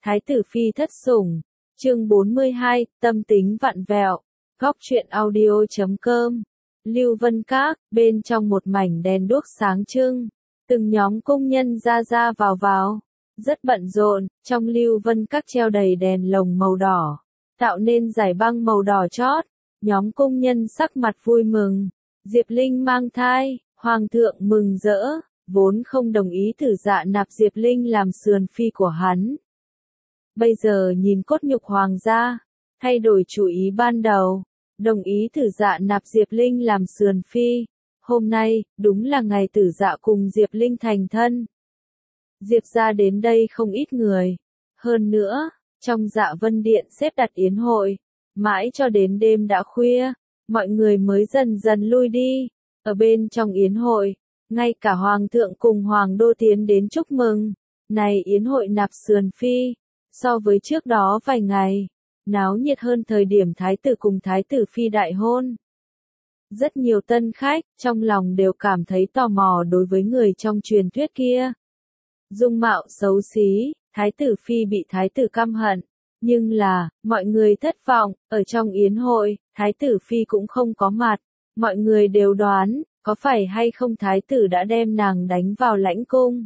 Thái tử phi thất sủng, chương 42, tâm tính vặn vẹo, góc truyện audio.com. Lưu Vân Các, bên trong một mảnh đèn đuốc sáng trưng, từng nhóm công nhân ra ra vào vào, rất bận rộn, trong Lưu Vân Các treo đầy đèn lồng màu đỏ, tạo nên dải băng màu đỏ chót, nhóm công nhân sắc mặt vui mừng, Diệp Linh mang thai, Hoàng thượng mừng rỡ, vốn không đồng ý Tử Dạ nạp Diệp Linh làm sườn phi của hắn. Bây giờ nhìn cốt nhục hoàng gia, thay đổi chủ ý ban đầu, đồng ý Tử Dạ nạp Diệp Linh làm sườn phi. Hôm nay, đúng là ngày Tử Dạ cùng Diệp Linh thành thân. Diệp gia đến đây không ít người. Hơn nữa, trong Dạ Vân Điện xếp đặt yến hội, mãi cho đến đêm đã khuya, mọi người mới dần dần lui đi. Ở bên trong yến hội, ngay cả Hoàng thượng cùng Hoàng đô tiến đến chúc mừng. Này yến hội nạp sườn phi, so với trước đó vài ngày, náo nhiệt hơn thời điểm Thái tử cùng Thái tử phi đại hôn. Rất nhiều tân khách, trong lòng đều cảm thấy tò mò đối với người trong truyền thuyết kia. Dung mạo xấu xí, Thái tử phi bị Thái tử căm hận. Nhưng là, mọi người thất vọng, ở trong yến hội, Thái tử phi cũng không có mặt. Mọi người đều đoán, có phải hay không Thái tử đã đem nàng đánh vào lãnh cung.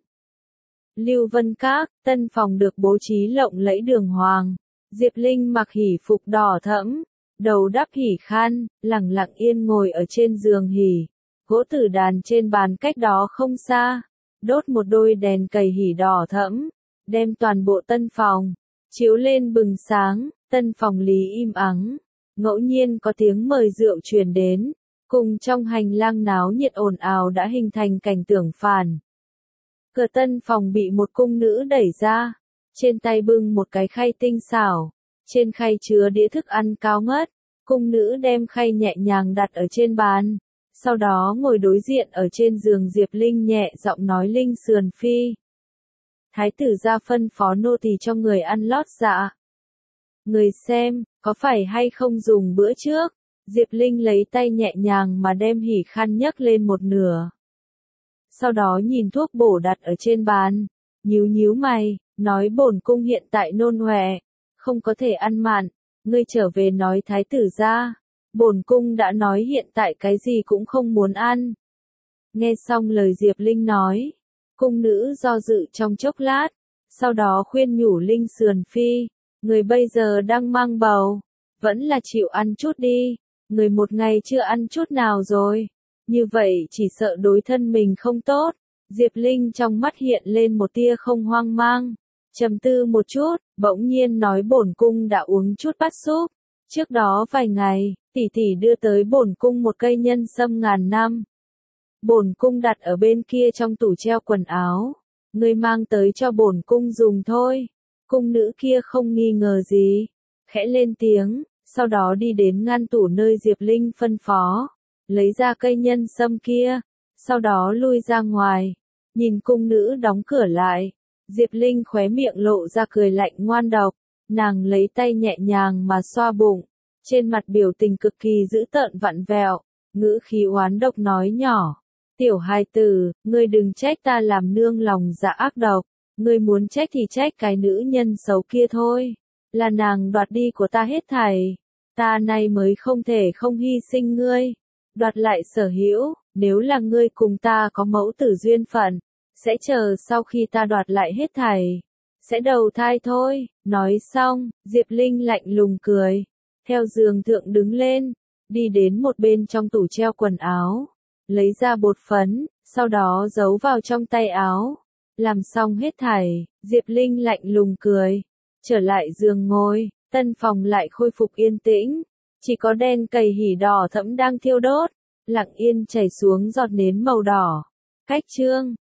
Lưu Vân Các, tân phòng được bố trí lộng lẫy đường hoàng. Diệp Linh mặc hỉ phục đỏ thẫm, đầu đắp hỉ khăn, lẳng lặng yên ngồi ở trên giường hỉ. Gỗ tử đàn trên bàn cách đó không xa, đốt một đôi đèn cầy hỉ đỏ thẫm, đem toàn bộ tân phòng chiếu lên bừng sáng. Tân phòng lý im ắng, ngẫu nhiên có tiếng mời rượu truyền đến, cùng trong hành lang náo nhiệt ồn ào đã hình thành cảnh tưởng phản. Cửa tân phòng bị một cung nữ đẩy ra, trên tay bưng một cái khay tinh xảo, trên khay chứa đĩa thức ăn cao ngất, cung nữ đem khay nhẹ nhàng đặt ở trên bàn, sau đó ngồi đối diện ở trên giường Diệp Linh nhẹ giọng nói Linh sườn phi. Thái tử ra phân phó nô tỳ cho người ăn lót dạ. Người xem, có phải hay không dùng bữa trước, Diệp Linh lấy tay nhẹ nhàng mà đem hỉ khăn nhấc lên một nửa. Sau đó nhìn thuốc bổ đặt ở trên bàn, nhíu nhíu mày, nói bổn cung hiện tại nôn ọe, không có thể ăn mặn, ngươi trở về nói thái tử ra, bổn cung đã nói hiện tại cái gì cũng không muốn ăn. Nghe xong lời Diệp Linh nói, cung nữ do dự trong chốc lát, sau đó khuyên nhủ Linh sườn phi, người bây giờ đang mang bầu, vẫn là chịu ăn chút đi, người một ngày chưa ăn chút nào rồi. Như vậy chỉ sợ đối thân mình không tốt. Diệp Linh trong mắt hiện lên một tia không hoang mang. Trầm tư một chút, bỗng nhiên nói bổn cung đã uống chút bát súp. Trước đó vài ngày, tỷ tỷ đưa tới bổn cung một cây nhân sâm ngàn năm. Bổn cung đặt ở bên kia trong tủ treo quần áo. Ngươi mang tới cho bổn cung dùng thôi. Cung nữ kia không nghi ngờ gì. Khẽ lên tiếng, sau đó đi đến ngăn tủ nơi Diệp Linh phân phó. Lấy ra cây nhân sâm kia, sau đó lui ra ngoài, nhìn cung nữ đóng cửa lại, Diệp Linh khóe miệng lộ ra cười lạnh ngoan độc, nàng lấy tay nhẹ nhàng mà xoa bụng, trên mặt biểu tình cực kỳ dữ tợn vặn vẹo, ngữ khí oán độc nói nhỏ, tiểu hài tử, ngươi đừng trách ta làm nương lòng dạ ác độc, ngươi muốn trách thì trách cái nữ nhân xấu kia thôi, là nàng đoạt đi của ta hết thảy, ta nay mới không thể không hy sinh ngươi. Đoạt lại sở hữu, nếu là ngươi cùng ta có mẫu tử duyên phận, sẽ chờ sau khi ta đoạt lại hết thảy, sẽ đầu thai thôi. Nói xong, Diệp Linh lạnh lùng cười, theo giường thượng đứng lên, đi đến một bên trong tủ treo quần áo, lấy ra bột phấn, sau đó giấu vào trong tay áo. Làm xong hết thảy, Diệp Linh lạnh lùng cười, trở lại giường ngồi, tân phòng lại khôi phục yên tĩnh. Chỉ có đèn cầy hỉ đỏ thẫm đang thiêu đốt, lặng yên chảy xuống giọt nến màu đỏ. Cách chương